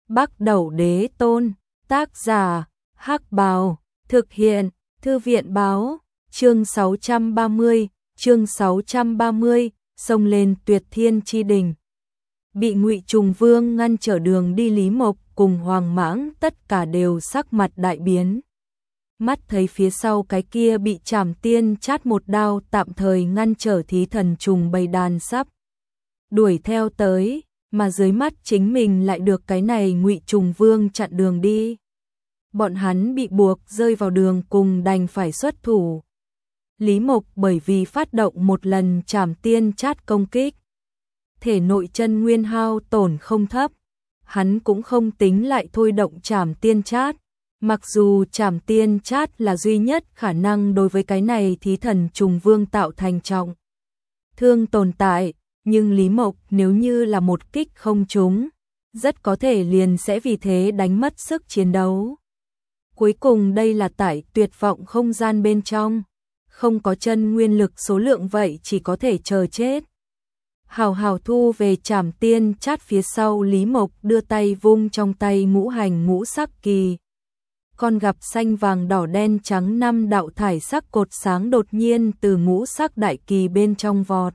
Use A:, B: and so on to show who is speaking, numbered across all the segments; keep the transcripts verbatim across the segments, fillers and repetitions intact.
A: Bắc Đẩu Đế Tôn, tác giả, Hắc Bào, thực hiện, Thư viện báo, chương sáu trăm ba mươi, chương sáu trăm ba mươi, xông lên Tuyệt Thiên chi đỉnh. Bị Ngụy Trùng Vương ngăn trở đường đi, Lý Mộc cùng Hoàng Mãng tất cả đều sắc mặt đại biến. Mắt thấy phía sau cái kia bị Trảm Tiên chát một đao tạm thời ngăn trở thí thần trùng bầy đàn sắp đuổi theo tới, mà dưới mắt chính mình lại được cái này Ngụy Trùng Vương chặn đường đi. Bọn hắn bị buộc rơi vào đường cùng đành phải xuất thủ. Lý Mộc bởi vì phát động một lần Trảm Tiên chát công kích, thể nội chân nguyên hao tổn không thấp, hắn cũng không tính lại thôi động Trảm Tiên chát. Mặc dù Trảm Tiên chát là duy nhất khả năng đối với cái này thí thần trùng vương tạo thành trọng thương tồn tại, nhưng Lý Mộc nếu như là một kích không trúng, rất có thể liền sẽ vì thế đánh mất sức chiến đấu. Cuối cùng đây là tại tuyệt vọng không gian bên trong, không có chân nguyên lực số lượng vậy chỉ có thể chờ chết. Hào hào thu về Trảm Tiên chát phía sau, Lý Mộc đưa tay vung trong tay ngũ hành ngũ sắc kỳ. Con gặp xanh vàng đỏ đen trắng năm đạo thải sắc cột sáng đột nhiên từ ngũ sắc đại kỳ bên trong vọt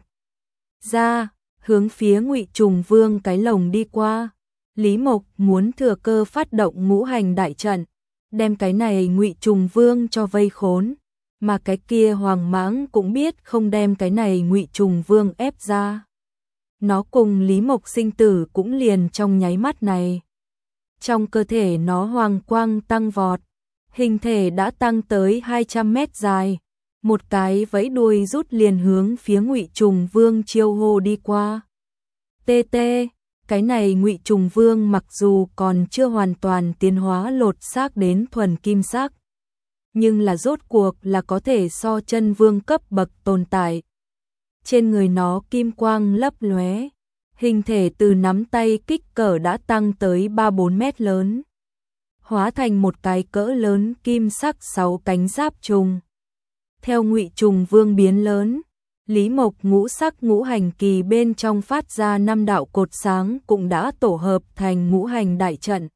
A: ra, hướng phía Ngụy Trùng Vương cái lồng đi qua. Lý Mộc muốn thừa cơ phát động ngũ hành đại trận, đem cái này Ngụy Trùng Vương cho vây khốn, mà cái kia Hoàng Mãng cũng biết không đem cái này Ngụy Trùng Vương ép ra, nó cùng Lý Mộc sinh tử cũng liền trong nháy mắt này. Trong cơ thể nó hoàng quang tăng vọt, hình thể đã tăng tới hai trăm mét dài, một cái vẫy đuôi rút liền hướng phía Ngụy Trùng Vương chiêu hô đi qua. Tê tê, cái này Ngụy Trùng Vương mặc dù còn chưa hoàn toàn tiến hóa lột xác đến thuần kim sắc, nhưng là rốt cuộc là có thể so chân vương cấp bậc tồn tại. Trên người nó kim quang lấp lóe, hình thể từ nắm tay kích cỡ đã tăng tới ba bốn mét lớn, hóa thành một cái cỡ lớn kim sắc sáu cánh giáp trùng. Theo Ngụy Trùng Vương biến lớn, Lý Mộc ngũ sắc ngũ hành kỳ bên trong phát ra năm đạo cột sáng cũng đã tổ hợp thành ngũ hành đại trận,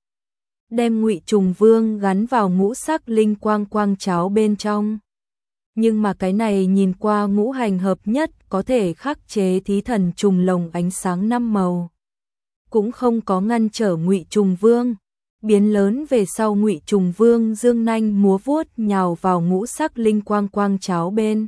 A: đem Ngụy Trùng Vương gắn vào ngũ sắc linh quang quang cháo bên trong. Nhưng mà cái này nhìn qua ngũ hành hợp nhất có thể khắc chế thí thần trùng lồng ánh sáng năm màu, cũng không có ngăn trở Ngụy Trùng Vương. Biến lớn về sau, Ngụy Trùng Vương dương nanh múa vuốt nhào vào ngũ sắc linh quang quang cháo bên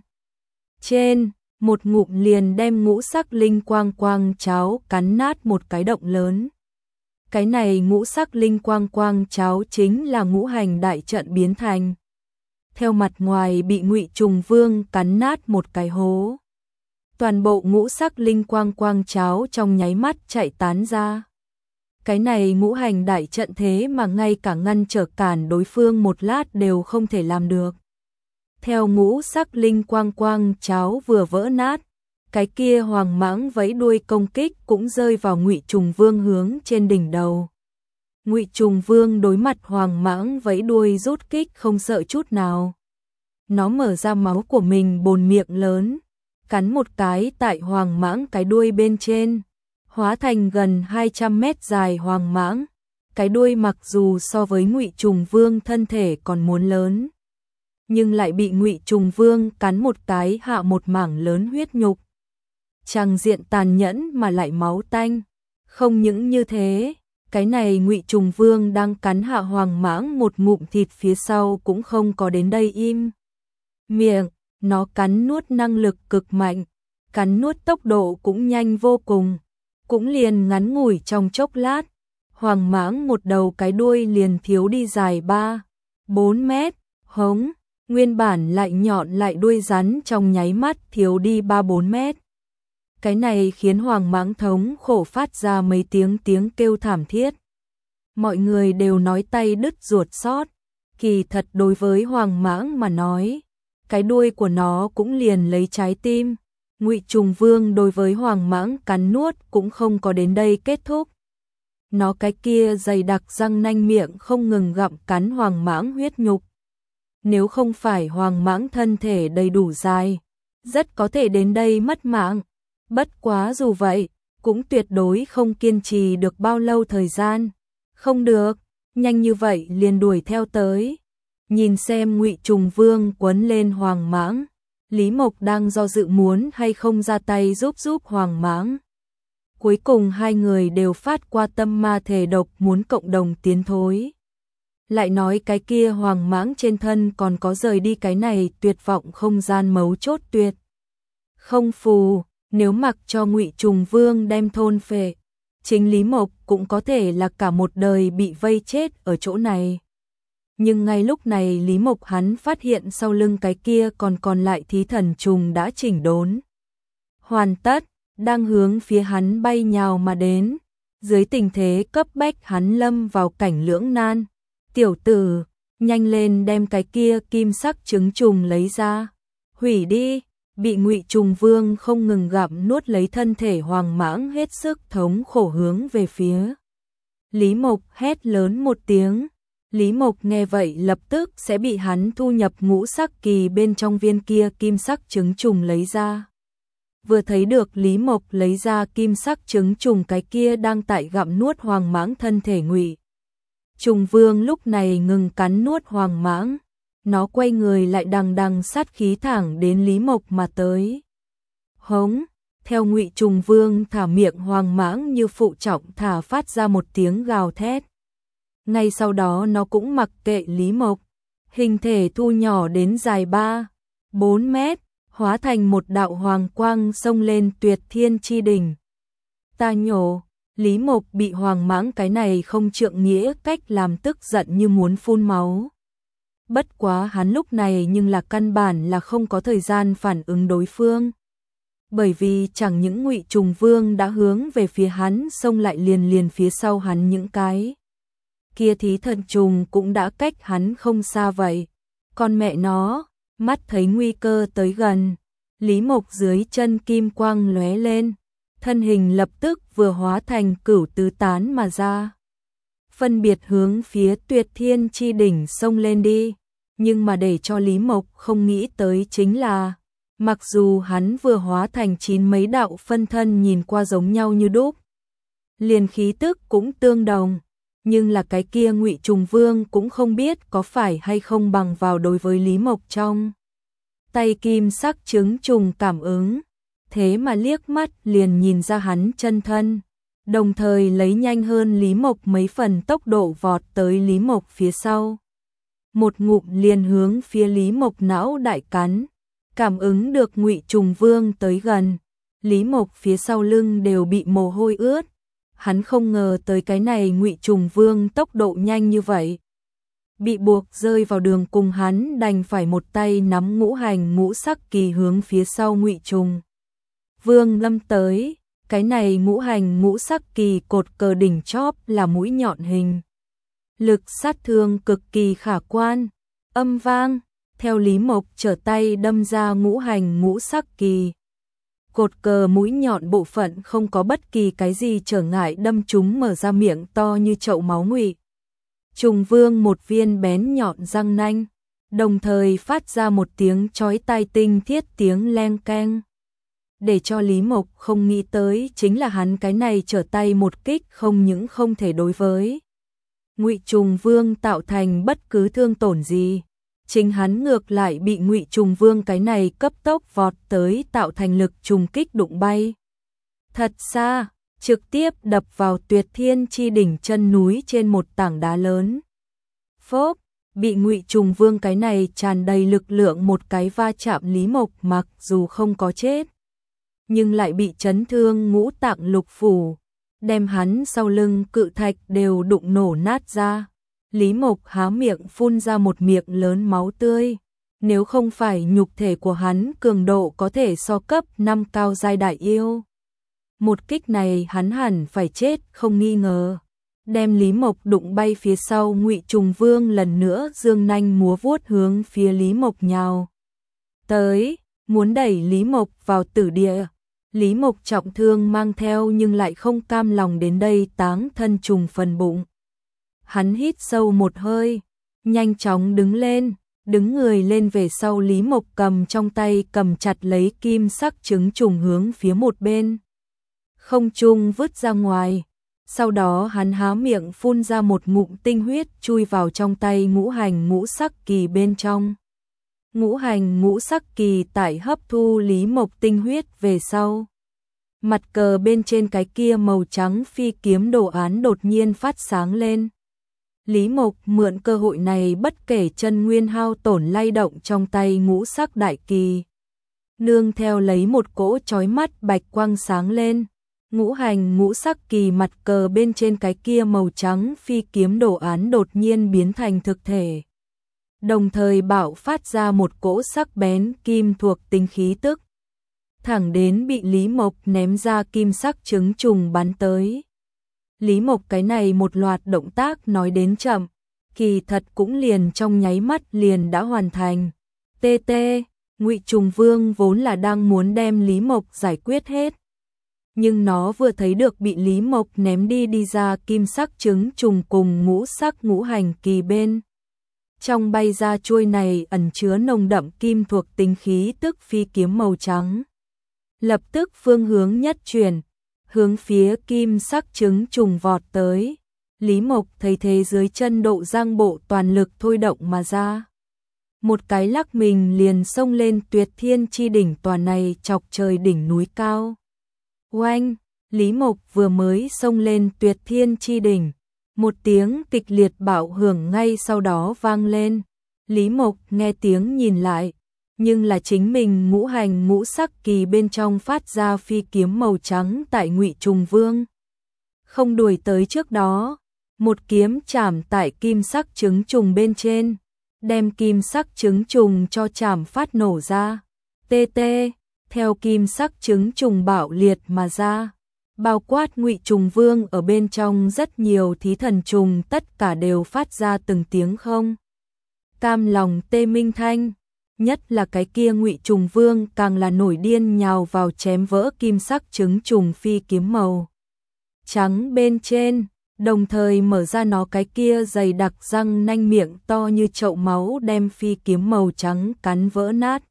A: trên, một ngụm liền đem ngũ sắc linh quang quang cháo cắn nát một cái động lớn. Cái này ngũ sắc linh quang quang cháo chính là ngũ hành đại trận biến thành. Theo mặt ngoài bị Ngụy Trùng Vương cắn nát một cái hố, toàn bộ ngũ sắc linh quang quang cháo trong nháy mắt chạy tán ra. Cái này ngũ hành đại trận thế mà ngay cả ngăn trở cản đối phương một lát đều không thể làm được. Theo ngũ sắc linh quang quang cháo vừa vỡ nát, cái kia Hoàng Mãng vẫy đuôi công kích cũng rơi vào Ngụy Trùng Vương hướng trên đỉnh đầu. Ngụy Trùng Vương đối mặt Hoàng Mãng vẫy đuôi rút kích không sợ chút nào. Nó mở ra máu của mình bồn miệng lớn, cắn một cái tại Hoàng Mãng cái đuôi bên trên, hóa thành gần hai trăm mét dài Hoàng Mãng. Cái đuôi mặc dù so với Ngụy Trùng Vương thân thể còn muốn lớn, nhưng lại bị Ngụy Trùng Vương cắn một cái hạ một mảng lớn huyết nhục. Tràng diện tàn nhẫn mà lại máu tanh. Không những như thế, cái này Ngụy Trùng Vương đang cắn hạ Hoàng Mãng một ngụm thịt phía sau cũng không có đến đây im miệng, nó cắn nuốt năng lực cực mạnh, cắn nuốt tốc độ cũng nhanh vô cùng, cũng liền ngắn ngủi trong chốc lát, Hoàng Mãng một đầu cái đuôi liền thiếu đi dài ba, bốn mét, hống, nguyên bản lại nhọn lại đuôi rắn trong nháy mắt thiếu đi ba bốn mét. Cái này khiến Hoàng Mãng thống khổ phát ra mấy tiếng tiếng kêu thảm thiết. Mọi người đều nói tay đứt ruột xót, kỳ thật đối với Hoàng Mãng mà nói, cái đuôi của nó cũng liền lấy trái tim. Ngụy Trùng Vương đối với Hoàng Mãng cắn nuốt cũng không có đến đây kết thúc. Nó cái kia dày đặc răng nanh miệng không ngừng gặm cắn Hoàng Mãng huyết nhục. Nếu không phải Hoàng Mãng thân thể đầy đủ dài, rất có thể đến đây mất mạng. Bất quá dù vậy, cũng tuyệt đối không kiên trì được bao lâu thời gian. Không được, nhanh như vậy liền đuổi theo tới. Nhìn xem Ngụy Trùng Vương quấn lên Hoàng Mãng, Lý Mộc đang do dự muốn hay không ra tay giúp giúp Hoàng Mãng. Cuối cùng hai người đều phát qua tâm ma thể độc muốn cộng đồng tiến thối. Lại nói cái kia Hoàng Mãng trên thân còn có rời đi cái này tuyệt vọng không gian mấu chốt tuyệt. Không phù, nếu mặc cho Ngụy Trùng Vương đem thôn phệ, chính Lý Mộc cũng có thể là cả một đời bị vây chết ở chỗ này. Nhưng ngay lúc này Lý Mộc hắn phát hiện sau lưng cái kia còn còn lại thí thần trùng đã chỉnh đốn. Hoàn tất, đang hướng phía hắn bay nhào mà đến. Dưới tình thế cấp bách hắn lâm vào cảnh lưỡng nan. Tiểu tử, nhanh lên đem cái kia kim sắc trứng trùng lấy ra. Hủy đi, bị Ngụy Trùng Vương không ngừng gặm nuốt lấy thân thể Hoàng Mãng hết sức thống khổ hướng về phía. Lý Mộc hét lớn một tiếng. Lý Mộc nghe vậy lập tức sẽ bị hắn thu nhập ngũ sắc kỳ bên trong viên kia kim sắc trứng trùng lấy ra. Vừa thấy được Lý Mộc lấy ra kim sắc trứng trùng cái kia đang tại gặm nuốt Hoàng Mãng thân thể Ngụy Trùng Vương lúc này ngừng cắn nuốt Hoàng Mãng. Nó quay người lại đằng đằng sát khí thẳng đến Lý Mộc mà tới. Hống, theo Ngụy Trùng Vương thả miệng Hoàng Mãng như phụ trọng thả phát ra một tiếng gào thét. Ngay sau đó nó cũng mặc kệ Lý Mộc, hình thể thu nhỏ đến dài ba, bốn mét, hóa thành một đạo hoàng quang xông lên Tuyệt Thiên Chi Đỉnh. Ta nhổ, Lý Mộc bị Hoàng Mãng cái này không trượng nghĩa cách làm tức giận như muốn phun máu. Bất quá hắn lúc này nhưng là căn bản là không có thời gian phản ứng đối phương. Bởi vì chẳng những Ngụy Trùng Vương đã hướng về phía hắn xông lại liền liền phía sau hắn những cái. Kia thí thần trùng cũng đã cách hắn không xa vậy. Con mẹ nó, mắt thấy nguy cơ tới gần. Lý Mộc dưới chân kim quang lóe lên. Thân hình lập tức vừa hóa thành cửu tứ tán mà ra. Phân biệt hướng phía Tuyệt Thiên Chi Đỉnh xông lên đi. Nhưng mà để cho Lý Mộc không nghĩ tới chính là, mặc dù hắn vừa hóa thành chín mấy đạo phân thân nhìn qua giống nhau như đúc, liền khí tức cũng tương đồng, nhưng là cái kia Ngụy Trùng Vương cũng không biết có phải hay không bằng vào đối với Lý Mộc trong tay kim sắc trứng trùng cảm ứng, thế mà liếc mắt liền nhìn ra hắn chân thân, đồng thời lấy nhanh hơn Lý Mộc mấy phần tốc độ vọt tới Lý Mộc phía sau. Một ngụm liền hướng phía Lý Mộc não đại cắn, cảm ứng được Ngụy Trùng Vương tới gần, Lý Mộc phía sau lưng đều bị mồ hôi ướt. Hắn không ngờ tới cái này Ngụy Trùng Vương tốc độ nhanh như vậy. Bị buộc rơi vào đường cùng hắn đành phải một tay nắm ngũ hành ngũ sắc kỳ hướng phía sau Ngụy Trùng Vương lâm tới, cái này ngũ hành ngũ sắc kỳ cột cờ đỉnh chóp là mũi nhọn hình. Lực sát thương cực kỳ khả quan, âm vang, theo Lý Mộc trở tay đâm ra ngũ hành ngũ sắc kỳ. Cột cờ mũi nhọn bộ phận không có bất kỳ cái gì trở ngại đâm chúng mở ra miệng to như chậu máu Ngụy Trùng Vương một viên bén nhọn răng nanh, đồng thời phát ra một tiếng chói tai tinh thiết tiếng leng keng. Để cho Lý Mộc không nghĩ tới chính là hắn cái này trở tay một kích không những không thể đối với Ngụy Trùng Vương tạo thành bất cứ thương tổn gì, chính hắn ngược lại bị Ngụy Trùng Vương cái này cấp tốc vọt tới tạo thành lực trùng kích đụng bay thật xa, trực tiếp đập vào Tuyệt Thiên Chi Đỉnh chân núi trên một tảng đá lớn. Phốp, bị Ngụy Trùng Vương cái này tràn đầy lực lượng một cái va chạm, Lý Mộc mặc dù không có chết, nhưng lại bị chấn thương ngũ tạng lục phủ, đem hắn sau lưng cự thạch đều đụng nổ nát ra. Lý Mộc há miệng phun ra một miệng lớn máu tươi. Nếu không phải nhục thể của hắn cường độ có thể so cấp năm cao giai đại yêu, một kích này hắn hẳn phải chết không nghi ngờ. Đem Lý Mộc đụng bay phía sau, Ngụy Trùng Vương lần nữa dương nanh múa vuốt hướng phía Lý Mộc nhào tới, muốn đẩy Lý Mộc vào tử địa. Lý Mộc trọng thương mang theo nhưng lại không cam lòng đến đây táng thân trùng phần bụng. Hắn hít sâu một hơi, nhanh chóng đứng lên, đứng người lên về sau. Lý Mộc cầm trong tay cầm chặt lấy kim sắc trứng trùng hướng phía một bên không trung vứt ra ngoài. Sau đó hắn há miệng phun ra một ngụm tinh huyết chui vào trong tay ngũ hành ngũ sắc kỳ bên trong. Ngũ hành ngũ sắc kỳ tại hấp thu Lý Mộc tinh huyết về sau. Mặt cờ bên trên cái kia màu trắng phi kiếm đồ án đột nhiên phát sáng lên. Lý Mộc mượn cơ hội này bất kể chân nguyên hao tổn lay động trong tay ngũ sắc đại kỳ. Nương theo lấy một cỗ chói mắt bạch quang sáng lên. Ngũ hành ngũ sắc kỳ mặt cờ bên trên cái kia màu trắng phi kiếm đồ án đột nhiên biến thành thực thể. Đồng thời bạo phát ra một cỗ sắc bén kim thuộc tính khí tức. Thẳng đến bị Lý Mộc ném ra kim sắc trứng trùng bắn tới. Lý Mộc cái này một loạt động tác nói đến chậm, kỳ thật cũng liền trong nháy mắt liền đã hoàn thành. Tê tê, Ngụy Trùng Vương vốn là đang muốn đem Lý Mộc giải quyết hết. Nhưng nó vừa thấy được bị Lý Mộc ném đi đi ra kim sắc trứng trùng cùng ngũ sắc ngũ hành kỳ bên. Trong bay ra chuôi này ẩn chứa nồng đậm kim thuộc tính khí tức phi kiếm màu trắng. Lập tức phương hướng nhất chuyển, hướng phía kim sắc trứng trùng vọt tới. Lý Mộc thấy thế dưới chân độ giang bộ toàn lực thôi động mà ra. Một cái lắc mình liền xông lên Tuyệt Thiên chi đỉnh tòa này chọc trời đỉnh núi cao. Oanh, Lý Mộc vừa mới xông lên Tuyệt Thiên chi đỉnh, một tiếng kịch liệt bạo hưởng ngay sau đó vang lên. Lý Mộc nghe tiếng nhìn lại, nhưng là chính mình ngũ hành ngũ sắc kỳ bên trong phát ra phi kiếm màu trắng tại Ngụy Trùng Vương. Không đuổi tới trước đó, một kiếm chảm tại kim sắc trứng trùng bên trên, đem kim sắc trứng trùng cho chảm phát nổ ra. Tê tê, theo kim sắc trứng trùng bạo liệt mà ra, bao quát Ngụy Trùng Vương ở bên trong rất nhiều thí thần trùng tất cả đều phát ra từng tiếng không cam lòng tê minh thanh. Nhất là cái kia Ngụy Trùng Vương càng là nổi điên nhào vào chém vỡ kim sắc trứng trùng phi kiếm màu trắng bên trên, đồng thời mở ra nó cái kia dày đặc răng nanh miệng to như chậu máu đem phi kiếm màu trắng cắn vỡ nát.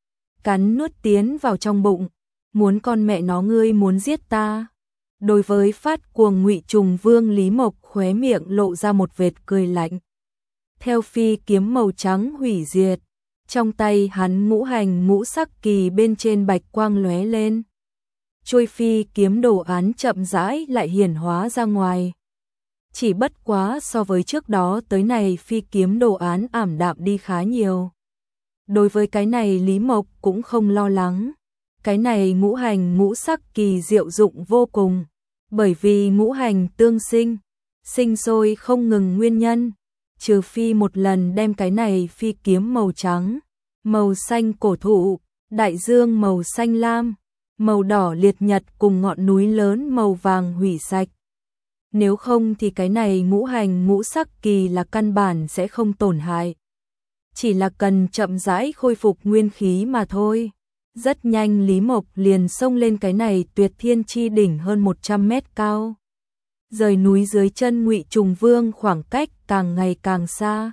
A: Cắn nuốt tiến vào trong bụng, muốn con mẹ nó ngươi muốn giết ta. Đối với phát cuồng Ngụy Trùng Vương, Lý Mộc khóe miệng lộ ra một vệt cười lạnh. Theo phi kiếm màu trắng hủy diệt, trong tay hắn ngũ hành ngũ sắc kỳ bên trên bạch quang lóe lên. Chuôi phi kiếm đồ án chậm rãi lại hiển hóa ra ngoài. Chỉ bất quá so với trước đó tới này phi kiếm đồ án ảm đạm đi khá nhiều. Đối với cái này Lý Mộc cũng không lo lắng. Cái này ngũ hành ngũ sắc kỳ diệu dụng vô cùng. Bởi vì ngũ hành tương sinh, sinh sôi không ngừng nguyên nhân. Trừ phi một lần đem cái này phi kiếm màu trắng, màu xanh cổ thụ, đại dương màu xanh lam, màu đỏ liệt nhật cùng ngọn núi lớn màu vàng hủy sạch. Nếu không thì cái này ngũ hành ngũ sắc kỳ là căn bản sẽ không tổn hại. Chỉ là cần chậm rãi khôi phục nguyên khí mà thôi. Rất nhanh Lý Mộc liền xông lên cái này Tuyệt Thiên chi đỉnh hơn một trăm mét cao. Rời núi dưới chân Ngụy Trùng Vương khoảng cách càng ngày càng xa.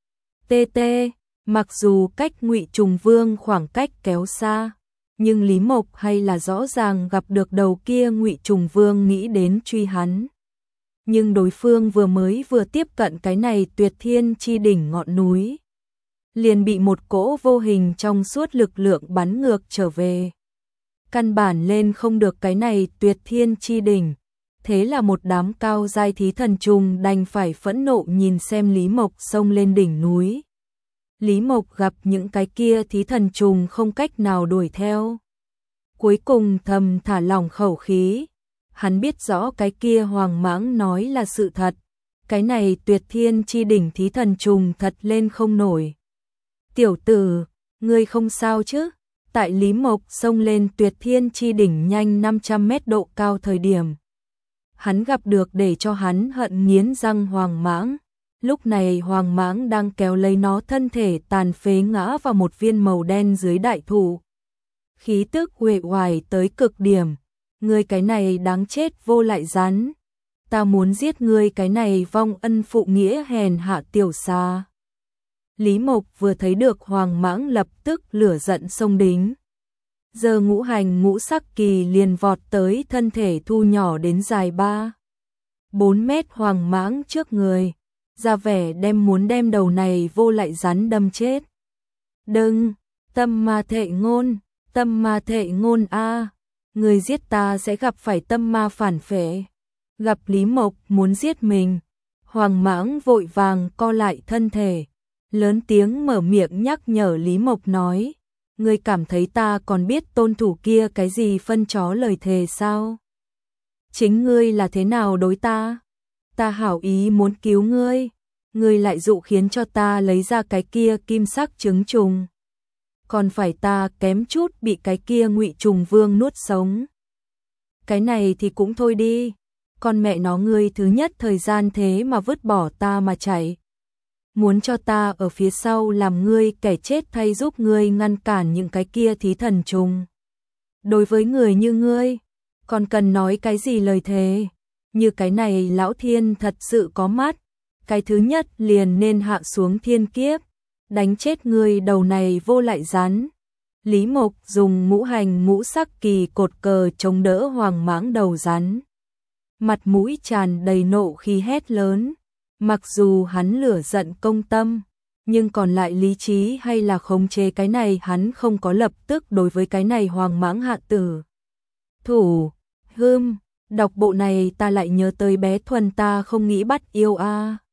A: Tê tê, mặc dù cách Ngụy Trùng Vương khoảng cách kéo xa, nhưng Lý Mộc hay là rõ ràng gặp được đầu kia Ngụy Trùng Vương nghĩ đến truy hắn. Nhưng đối phương vừa mới vừa tiếp cận cái này Tuyệt Thiên chi đỉnh ngọn núi, liền bị một cỗ vô hình trong suốt lực lượng bắn ngược trở về. Căn bản lên không được cái này Tuyệt Thiên chi đỉnh. Thế là một đám cao giai thí thần trùng đành phải phẫn nộ nhìn xem Lý Mộc xông lên đỉnh núi. Lý Mộc gặp những cái kia thí thần trùng không cách nào đuổi theo. Cuối cùng thầm thả lỏng khẩu khí. Hắn biết rõ cái kia Hoàng Mãng nói là sự thật. Cái này Tuyệt Thiên chi đỉnh thí thần trùng thật lên không nổi. Tiểu tử, ngươi không sao chứ? Tại Lý Mộc xông lên Tuyệt Thiên chi đỉnh nhanh năm trăm mét độ cao thời điểm, hắn gặp được để cho hắn hận nghiến răng Hoàng Mãng. Lúc này Hoàng Mãng đang kéo lấy nó thân thể tàn phế ngã vào một viên màu đen dưới đại thụ. Khí tức uể oải tới cực điểm. Ngươi cái này đáng chết vô lại rắn. Ta muốn giết ngươi cái này vong ân phụ nghĩa hèn hạ tiểu xa. Lý Mộc vừa thấy được Hoàng Mãng lập tức lửa giận xông đến. Giờ ngũ hành ngũ sắc kỳ liền vọt tới thân thể thu nhỏ đến dài ba bốn mét hoàng mãng trước người, ra vẻ đem muốn đem đầu này vô lại rắn đâm chết. Đừng, tâm ma thệ ngôn, tâm ma thệ ngôn a, người giết ta sẽ gặp phải tâm ma phản phệ. Gặp Lý Mộc muốn giết mình, hoàng mãng vội vàng co lại thân thể, lớn tiếng mở miệng nhắc nhở Lý Mộc nói, ngươi cảm thấy ta còn biết tôn thủ kia cái gì phân chó lời thề sao? Chính ngươi là thế nào đối ta? Ta hảo ý muốn cứu ngươi, ngươi lại dụ khiến cho ta lấy ra cái kia kim sắc trứng trùng. Còn phải ta kém chút bị cái kia Ngụy Trùng Vương nuốt sống. Cái này thì cũng thôi đi, con mẹ nó ngươi thứ nhất thời gian thế mà vứt bỏ ta mà chạy. Muốn cho ta ở phía sau làm ngươi kẻ chết thay giúp ngươi ngăn cản những cái kia thí thần trùng. Đối với người như ngươi, còn cần nói cái gì lời thề, như cái này lão thiên thật sự có mắt, cái thứ nhất liền nên hạ xuống thiên kiếp, đánh chết ngươi đầu này vô lại rắn. Lý Mộc dùng ngũ hành ngũ sắc kỳ cột cờ chống đỡ hoàng mãng đầu rắn. Mặt mũi tràn đầy nộ khí hét lớn, mặc dù hắn lửa giận công tâm, nhưng còn lại lý trí hay là khống chế cái này hắn không có lập tức đối với cái này hoàng mãng hạ tử. Thủ, hưm, đọc bộ này ta lại nhớ tới bé Thuần ta không nghĩ bắt yêu a.